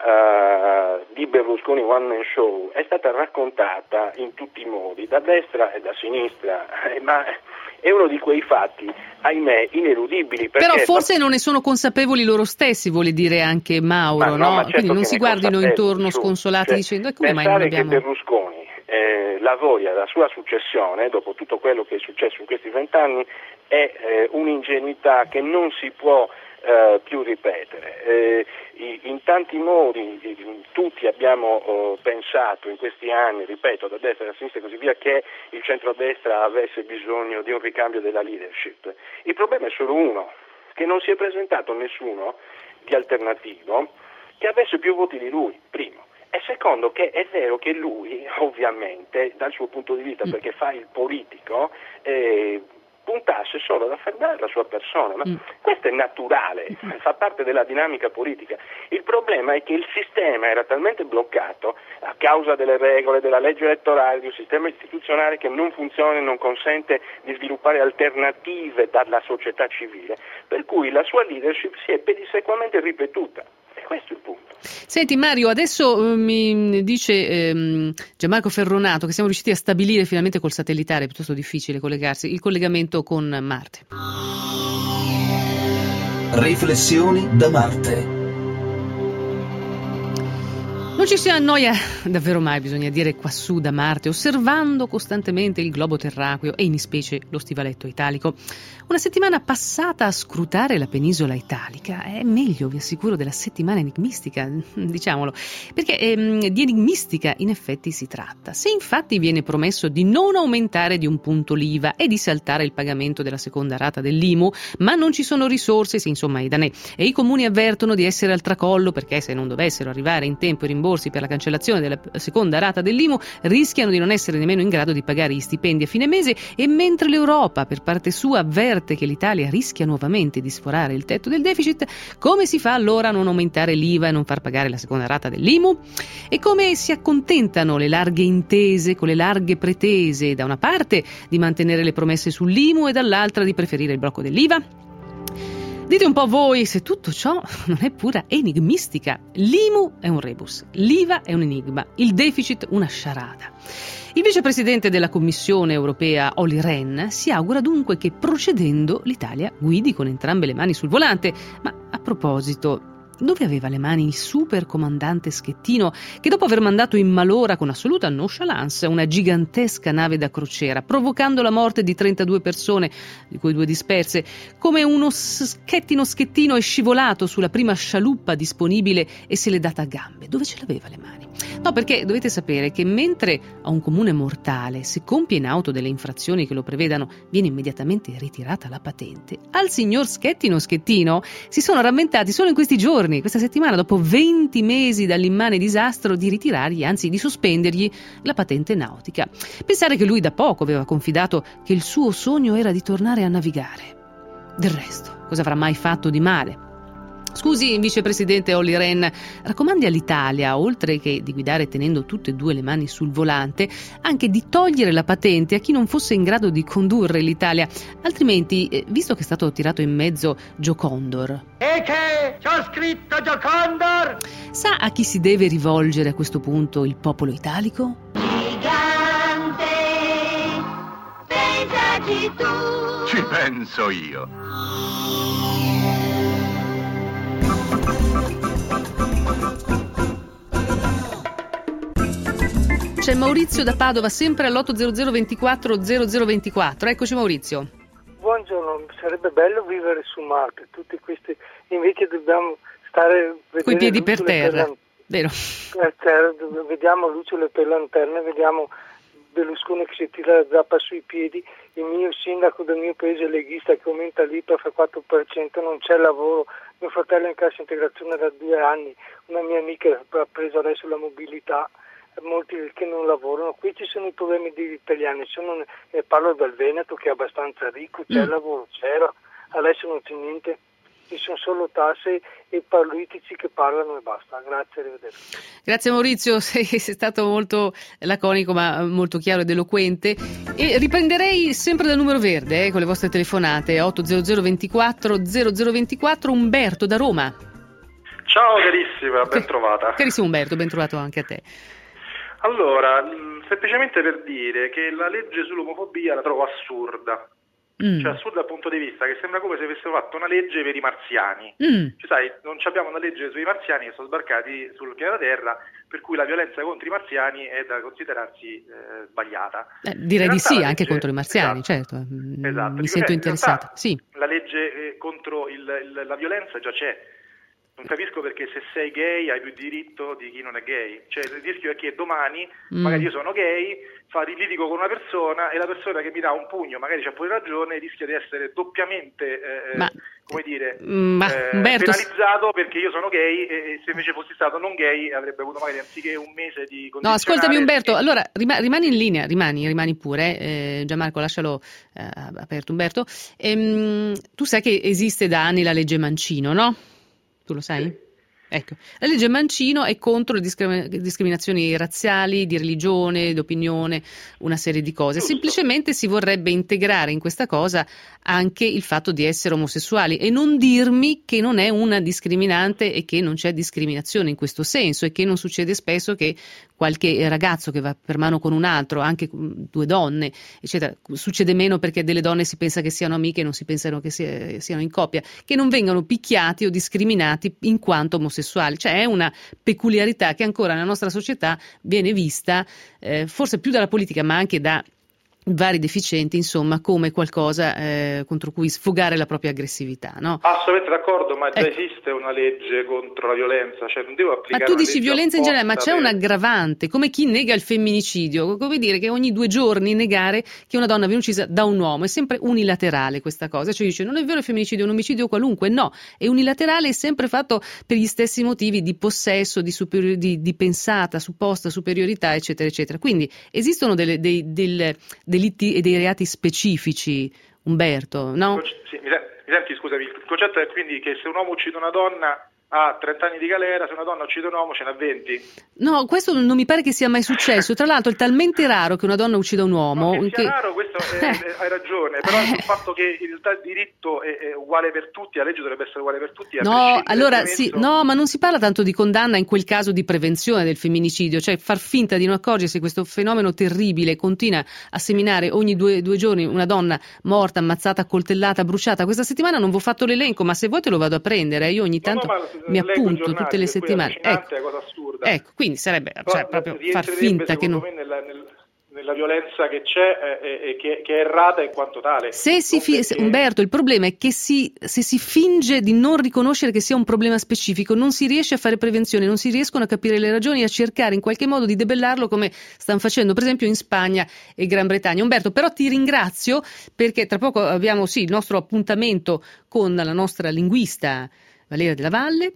uh, di Berlusconi One Man Show è stata raccontata in tutti i modi, da destra e da sinistra, eh, ma è uno di quei fatti, ahimè, ineludibili. Però forse non ne sono consapevoli loro stessi, vuole dire anche Mauro, ma no? no? Ma certo, quindi non si guardino intorno su, sconsolati cioè, dicendo e come mai non abbiamo... che Berlusconi eh, lavori alla sua successione, dopo tutto quello che è successo in questi vent'anni, è eh, un'ingenuità che non si può Uh, più ripetere. Eh, in tanti modi in, tutti abbiamo uh, pensato in questi anni, ripeto, da destra, da sinistra e così via, che il centrodestra avesse bisogno di un ricambio della leadership. Il problema è solo uno, che non si è presentato nessuno di alternativo che avesse più voti di lui, primo. E secondo, che è vero che lui, ovviamente, dal suo punto di vista, perché fa il politico, eh, puntasse solo ad affermare la sua persona, ma mm. questo è naturale, fa parte della dinamica politica. Il problema è che il sistema era talmente bloccato a causa delle regole, della legge elettorale, di un sistema istituzionale che non funziona e non consente di sviluppare alternative dalla società civile, per cui la sua leadership si è pedissequamente ripetuta. E questo è il punto. Senti Mario, adesso uh, mi dice ehm, Gianmarco Ferronato che siamo riusciti a stabilire finalmente col satellitare, è piuttosto difficile collegarsi, il collegamento con Marte. Riflessioni da Marte. Non ci si annoia davvero mai, bisogna dire, quassù da Marte, osservando costantemente il globo terracqueo e in specie lo stivaletto italico. Una settimana passata a scrutare la penisola italica è meglio, vi assicuro, della settimana enigmistica, diciamolo, perché ehm, di enigmistica in effetti si tratta. Se infatti viene promesso di non aumentare di un punto l'I V A e di saltare il pagamento della seconda rata dell'I M U, ma non ci sono risorse, sì, insomma, i danè, e i comuni avvertono di essere al tracollo perché se non dovessero arrivare in tempo i rimborsi per la cancellazione della seconda rata dell'I M U rischiano di non essere nemmeno in grado di pagare gli stipendi a fine mese, e mentre l'Europa per parte sua avverte che l'Italia rischia nuovamente di sforare il tetto del deficit, come si fa allora a non aumentare l'I V A e non far pagare la seconda rata dell'I M U? E come si accontentano le larghe intese con le larghe pretese, da una parte di mantenere le promesse sull'I M U e dall'altra di preferire il blocco dell'I V A? Dite un po' voi se tutto ciò non è pura enigmistica. L'I M U è un rebus, l'I V A è un enigma, il deficit una sciarada. Il vicepresidente della Commissione europea Olli Rehn si augura dunque che procedendo l'Italia guidi con entrambe le mani sul volante. Ma a proposito, dove aveva le mani il super comandante Schettino, che dopo aver mandato in malora con assoluta nonchalance una gigantesca nave da crociera, provocando la morte di trentadue persone, di cui due disperse, come uno schettino schettino è scivolato sulla prima scialuppa disponibile e se l'è data a gambe? Dove ce l'aveva le mani? No, perché dovete sapere che mentre a un comune mortale, se compie in auto delle infrazioni che lo prevedano, viene immediatamente ritirata la patente, al signor Schettino Schettino si sono rammentati solo in questi giorni, questa settimana, dopo venti mesi dall'immane disastro, di ritirargli, anzi di sospendergli la patente nautica. Pensare che lui da poco aveva confidato che il suo sogno era di tornare a navigare. Del resto, cosa avrà mai fatto di male? Scusi, vicepresidente Olli Rehn, raccomandi all'Italia, oltre che di guidare tenendo tutte e due le mani sul volante, anche di togliere la patente a chi non fosse in grado di condurre l'Italia. Altrimenti, eh, visto che è stato tirato in mezzo Giocondor. E che c'ho scritto Giocondor? Sa a chi si deve rivolgere a questo punto il popolo italico? Gigante, pensaci tu. Ci penso io. C'è Maurizio da Padova, sempre all'otto zero zero ventiquattro zero zero ventiquattro. Eccoci Maurizio. Buongiorno, sarebbe bello vivere su Marte, tutti questi, invece dobbiamo stare coi piedi per terra, per vero? Per terra, vediamo lucciole per lanterne, vediamo Berlusconi che si tira la zappa sui piedi, il mio sindaco del mio paese leghista che aumenta l'I P A F al quattro per cento, non c'è lavoro, mio fratello è in cassa integrazione da due anni, una mia amica ha preso adesso la mobilità, molti che non lavorano. Qui ci sono i problemi degli italiani, sono, eh, parlo del Veneto che è abbastanza ricco, c'è mm. lavoro, c'era, adesso non c'è niente, ci sono solo tasse e politici che parlano e basta. Grazie, arrivederci. Grazie Maurizio, sei, sei stato molto laconico ma molto chiaro ed eloquente, e riprenderei sempre dal numero verde eh, con le vostre telefonate otto zero zero ventiquattro zero zero ventiquattro. Umberto da Roma. Ciao carissima, ben trovata. Carissimo Umberto, ben trovato anche a te. Allora, semplicemente per dire che la legge sull'omofobia la trovo assurda. Mm. Cioè assurda dal punto di vista che sembra come se avessero fatto una legge per i marziani. Mm. Cioè, sai, non abbiamo una legge sui marziani che sono sbarcati sul pianeta Terra, per cui la violenza contro i marziani è da considerarsi eh, sbagliata. Eh, direi di sì, legge, anche contro i marziani, esatto, certo. Mm, esatto. Mi sento interessata. Sì. La legge eh, contro il, il, la violenza già c'è. Non capisco perché se sei gay hai più diritto di chi non è gay. Cioè il rischio è che domani mm. magari io sono gay, fa, litigo con una persona e la persona che mi dà un pugno, magari c'ha pure ragione, rischia di essere doppiamente eh, ma, come dire ma, eh, Umberto... penalizzato perché io sono gay, e se invece fossi stato non gay avrebbe avuto magari anziché un mese di condizionare. No, ascoltami Umberto, allora rima, rimani in linea, rimani, rimani pure, eh, Gianmarco lascialo eh, aperto Umberto. Ehm, tu sai che esiste da anni la legge Mancino, no? Tu lo sai? Sì. Ecco, la legge Mancino è contro le discrimin- discriminazioni razziali, di religione, di opinione, una serie di cose. Giusto. Semplicemente si vorrebbe integrare in questa cosa anche il fatto di essere omosessuali e non dirmi che non è una discriminante e che non c'è discriminazione in questo senso, e che non succede spesso che qualche ragazzo che va per mano con un altro, anche due donne, eccetera, succede meno perché delle donne si pensa che siano amiche e non si pensano che sia, siano in coppia, che non vengano picchiati o discriminati in quanto omosessuali. Cioè è una peculiarità che ancora nella nostra società viene vista eh, forse più dalla politica ma anche da vari deficienti, insomma, come qualcosa eh, contro cui sfogare la propria aggressività, no? Assolutamente d'accordo, ma già ecco. esiste una legge contro la violenza, cioè non devo applicare. Ma tu dici violenza in generale, ma c'è per... un aggravante, come chi nega il femminicidio, come dire che ogni due giorni negare che una donna viene uccisa da un uomo, è sempre unilaterale questa cosa, cioè dice non è vero il femminicidio, è un omicidio qualunque, no, è unilaterale, è sempre fatto per gli stessi motivi di possesso, di, superi- di, di pensata, supposta superiorità, eccetera, eccetera. Quindi esistono delle, dei, del, delitti e dei reati specifici, Umberto, no? Sì, mi senti, scusami, il concetto è quindi che se un uomo uccide una donna ha trenta anni di galera, se una donna uccide un uomo ce n'ha venti. No, questo non mi pare che sia mai successo. Tra l'altro è talmente raro che una donna uccida un uomo. No, che sia che... raro, questo eh, eh, hai ragione, però il fatto che in realtà il diritto è, è uguale per tutti, la legge dovrebbe essere uguale per tutti. No, allora sì, no, ma non si parla tanto di condanna in quel caso di prevenzione del femminicidio, cioè far finta di non accorgersi che questo fenomeno terribile continua a seminare ogni due, due giorni una donna morta, ammazzata, coltellata, bruciata. Questa settimana non vi ho fatto l'elenco, ma se vuoi te lo vado a prendere, io ogni tanto no, no, mi appunto tutte le settimane. Ecco, è cosa assurda. Ecco, quindi sarebbe cioè, proprio far finta che non... Nella, nel... nella violenza che c'è e eh, eh, che, che è errata in quanto tale. Se si fi- perché... Umberto, il problema è che si, se si finge di non riconoscere che sia un problema specifico, non si riesce a fare prevenzione, non si riescono a capire le ragioni e a cercare in qualche modo di debellarlo come stanno facendo per esempio in Spagna e Gran Bretagna. Umberto, però ti ringrazio perché tra poco abbiamo sì il nostro appuntamento con la nostra linguista Valeria Della Valle,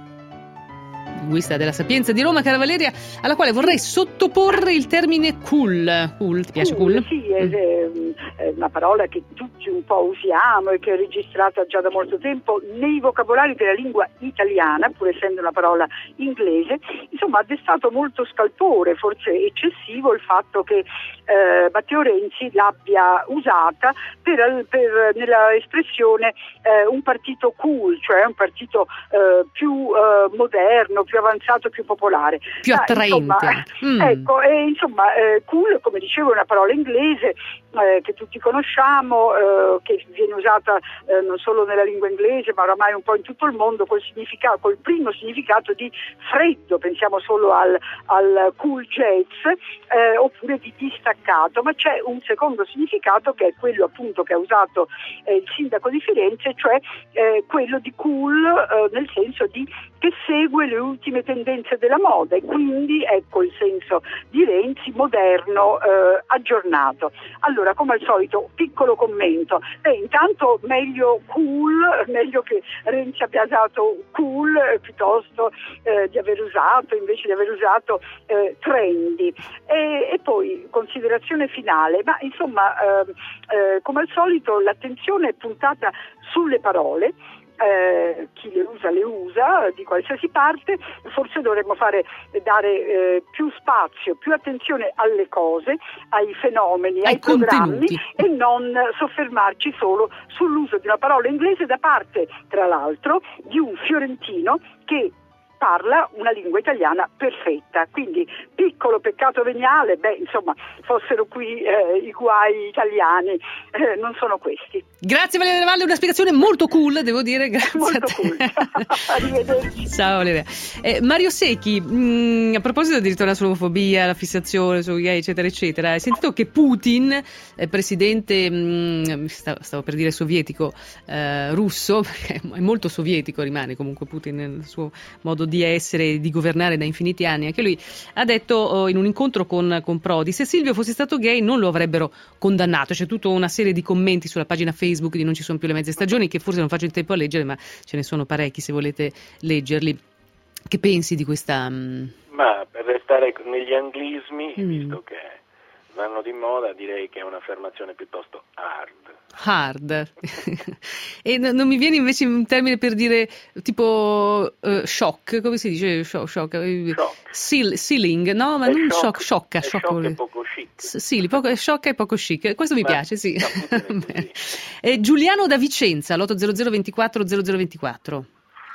linguista della Sapienza di Roma, cara Valeria, alla quale vorrei sottoporre il termine cool. Cool, ti piace cool? cool? Sì, è, è una parola che tutti un po' usiamo e che è registrata già da molto tempo nei vocabolari della lingua italiana, pur essendo una parola inglese. Insomma, ha destato molto scalpore, forse eccessivo, il fatto che eh, Matteo Renzi l'abbia usata per, per nella espressione eh, un partito cool, cioè un partito eh, più eh, moderno, più avanzato, più popolare, più attraente. Insomma, mm. Ecco, e, insomma, eh, cool, come dicevo, è una parola inglese eh, che tutti conosciamo, eh, che viene usata eh, non solo nella lingua inglese, ma oramai un po' in tutto il mondo, col significato, col primo significato di freddo. Pensiamo solo al, al cool jazz, eh, oppure di distaccato, ma c'è un secondo significato che è quello appunto che ha usato eh, il sindaco di Firenze, cioè eh, quello di cool eh, nel senso di che segue le ultime tendenze della moda, e quindi ecco il senso di Renzi, moderno, eh, aggiornato. Allora, come al solito, piccolo commento. Beh, intanto meglio cool, meglio che Renzi abbia usato cool eh, piuttosto eh, di aver usato, invece di aver usato eh, trendy. E, e poi, considerazione finale, ma insomma, eh, eh, come al solito l'attenzione è puntata sulle parole. Eh, chi le usa le usa di qualsiasi parte. Forse dovremmo fare dare eh, più spazio, più attenzione alle cose, ai fenomeni, ai, ai programmi, e non soffermarci solo sull'uso di una parola inglese da parte, tra l'altro, di un fiorentino che parla una lingua italiana perfetta. Quindi piccolo peccato veniale, beh, insomma, fossero qui eh, i guai italiani, eh, non sono questi. Grazie Valeria Della Valle, una spiegazione molto cool, devo dire, grazie molto a te. Cool. Arrivederci. Ciao Valeria. Eh, Mario Secchi, mh, a proposito di ritornare sull'omofobia, la fissazione sui gay, eccetera, eccetera, hai sentito che Putin, eh, presidente, mh, stavo, stavo per dire sovietico, eh, russo, perché è molto sovietico, rimane comunque Putin nel suo modo di essere e di governare da infiniti anni, anche lui ha detto oh, in un incontro con, con Prodi, se Silvio fosse stato gay non lo avrebbero condannato. C'è tutta una serie di commenti sulla pagina Facebook di Non ci sono più le mezze stagioni, che forse non faccio in tempo a leggere, ma ce ne sono parecchi se volete leggerli. Che pensi di questa... Um... Ma per restare negli anglismi, mm. visto che vanno di moda, direi che è un'affermazione piuttosto hard. Hard. E no, non mi viene invece un termine per dire tipo uh, shock, come si dice? Shock, shock. shock. Seal, sealing, no, ma è non shock, sciocca. Shock, shock è poco chic. S- sì, poco, è sciocca e poco chic. Questo mi ma, piace, sì. No, eh, Giuliano da Vicenza, l'otto zero zero ventiquattro zero zero ventiquattro.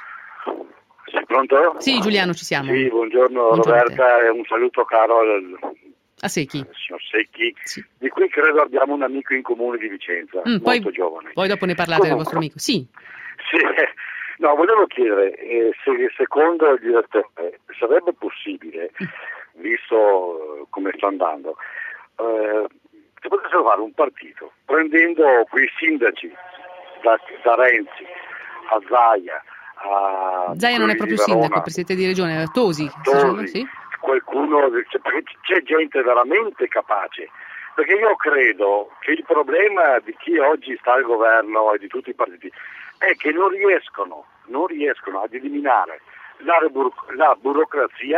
Sì, pronto? Sì, Giuliano, ci siamo. Sì, buongiorno, buongiorno Roberta, e un saluto caro al a Secchi. signor Secchi, sì. Di cui credo abbiamo un amico in comune di Vicenza, mm, molto poi, giovane. Poi dopo ne parlate del vostro amico. Sì. Sì. No, volevo chiedere eh, se secondo il direttore sarebbe possibile, mm. visto come sta andando, eh, si potesse fare un partito prendendo quei sindaci da, da Renzi a Zaia. A Zaia non è proprio Verona, sindaco, presidente di regione, Tosi. Tosi sì? Qualcuno, perché c'è gente veramente capace, perché io credo che il problema di chi oggi sta al governo e di tutti i partiti è che non riescono, non riescono ad eliminare la, buro- la burocrazia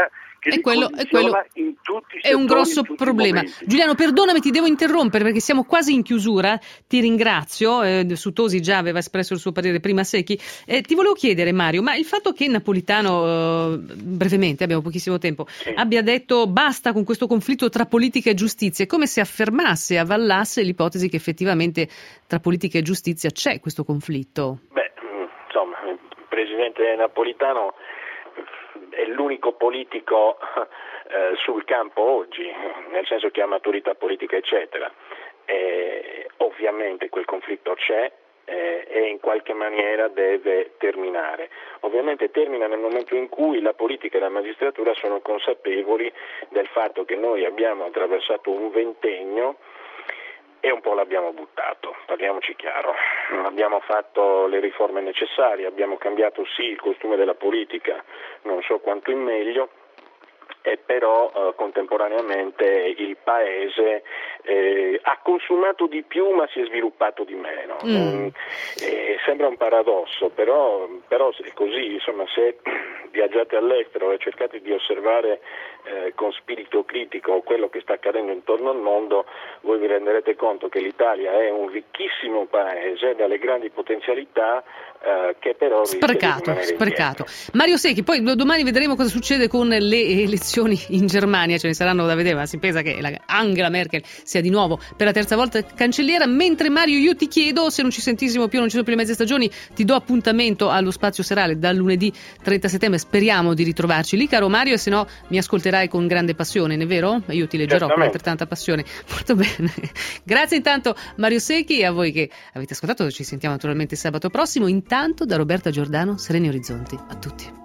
che e li quello, e quello in tutti i è un settori, grosso in tutti i problema. momenti. Giuliano, perdonami, ti devo interrompere perché siamo quasi in chiusura. Ti ringrazio. Eh, su Tosi già aveva espresso il suo parere prima Secchi. Eh, ti volevo chiedere, Mario, ma il fatto che Napolitano, eh, brevemente, abbiamo pochissimo tempo, sì. abbia detto basta con questo conflitto tra politica e giustizia, è come se affermasse, avallasse l'ipotesi che effettivamente tra politica e giustizia c'è questo conflitto. Beh, insomma, il presidente Napolitano è l'unico politico eh, sul campo oggi, nel senso che ha maturità politica eccetera. E, ovviamente quel conflitto c'è eh, e in qualche maniera deve terminare. Ovviamente termina nel momento in cui la politica e la magistratura sono consapevoli del fatto che noi abbiamo attraversato un ventennio e un po' l'abbiamo buttato, parliamoci chiaro. Non abbiamo fatto le riforme necessarie, abbiamo cambiato sì il costume della politica, non so quanto in meglio, e però eh, contemporaneamente il paese eh, ha consumato di più ma si è sviluppato di meno. Mm. Eh, sembra un paradosso, però, però è così, insomma, se viaggiate all'estero e cercate di osservare eh, con spirito critico quello che sta accadendo intorno al mondo, voi vi renderete conto che l'Italia è un ricchissimo paese dalle grandi potenzialità eh, che però sprecato, sprecato. Mario Secchi, poi domani vedremo cosa succede con le elezioni in Germania, ce ne saranno da vedere, ma si pensa che la Angela Merkel sia di nuovo per la terza volta cancelliera. Mentre Mario, io ti chiedo, se non ci sentissimo più, non ci sono più le mezze stagioni, ti do appuntamento allo Spazio Serale dal lunedì trenta settembre, speriamo di ritrovarci lì, caro Mario, e se no mi ascolterai con grande passione, non è vero? Io ti leggerò con altrettanta passione. Molto bene, grazie intanto Mario Secchi, e a voi che avete ascoltato ci sentiamo naturalmente sabato prossimo. Intanto da Roberta Giordano, Sereni Orizzonti a tutti.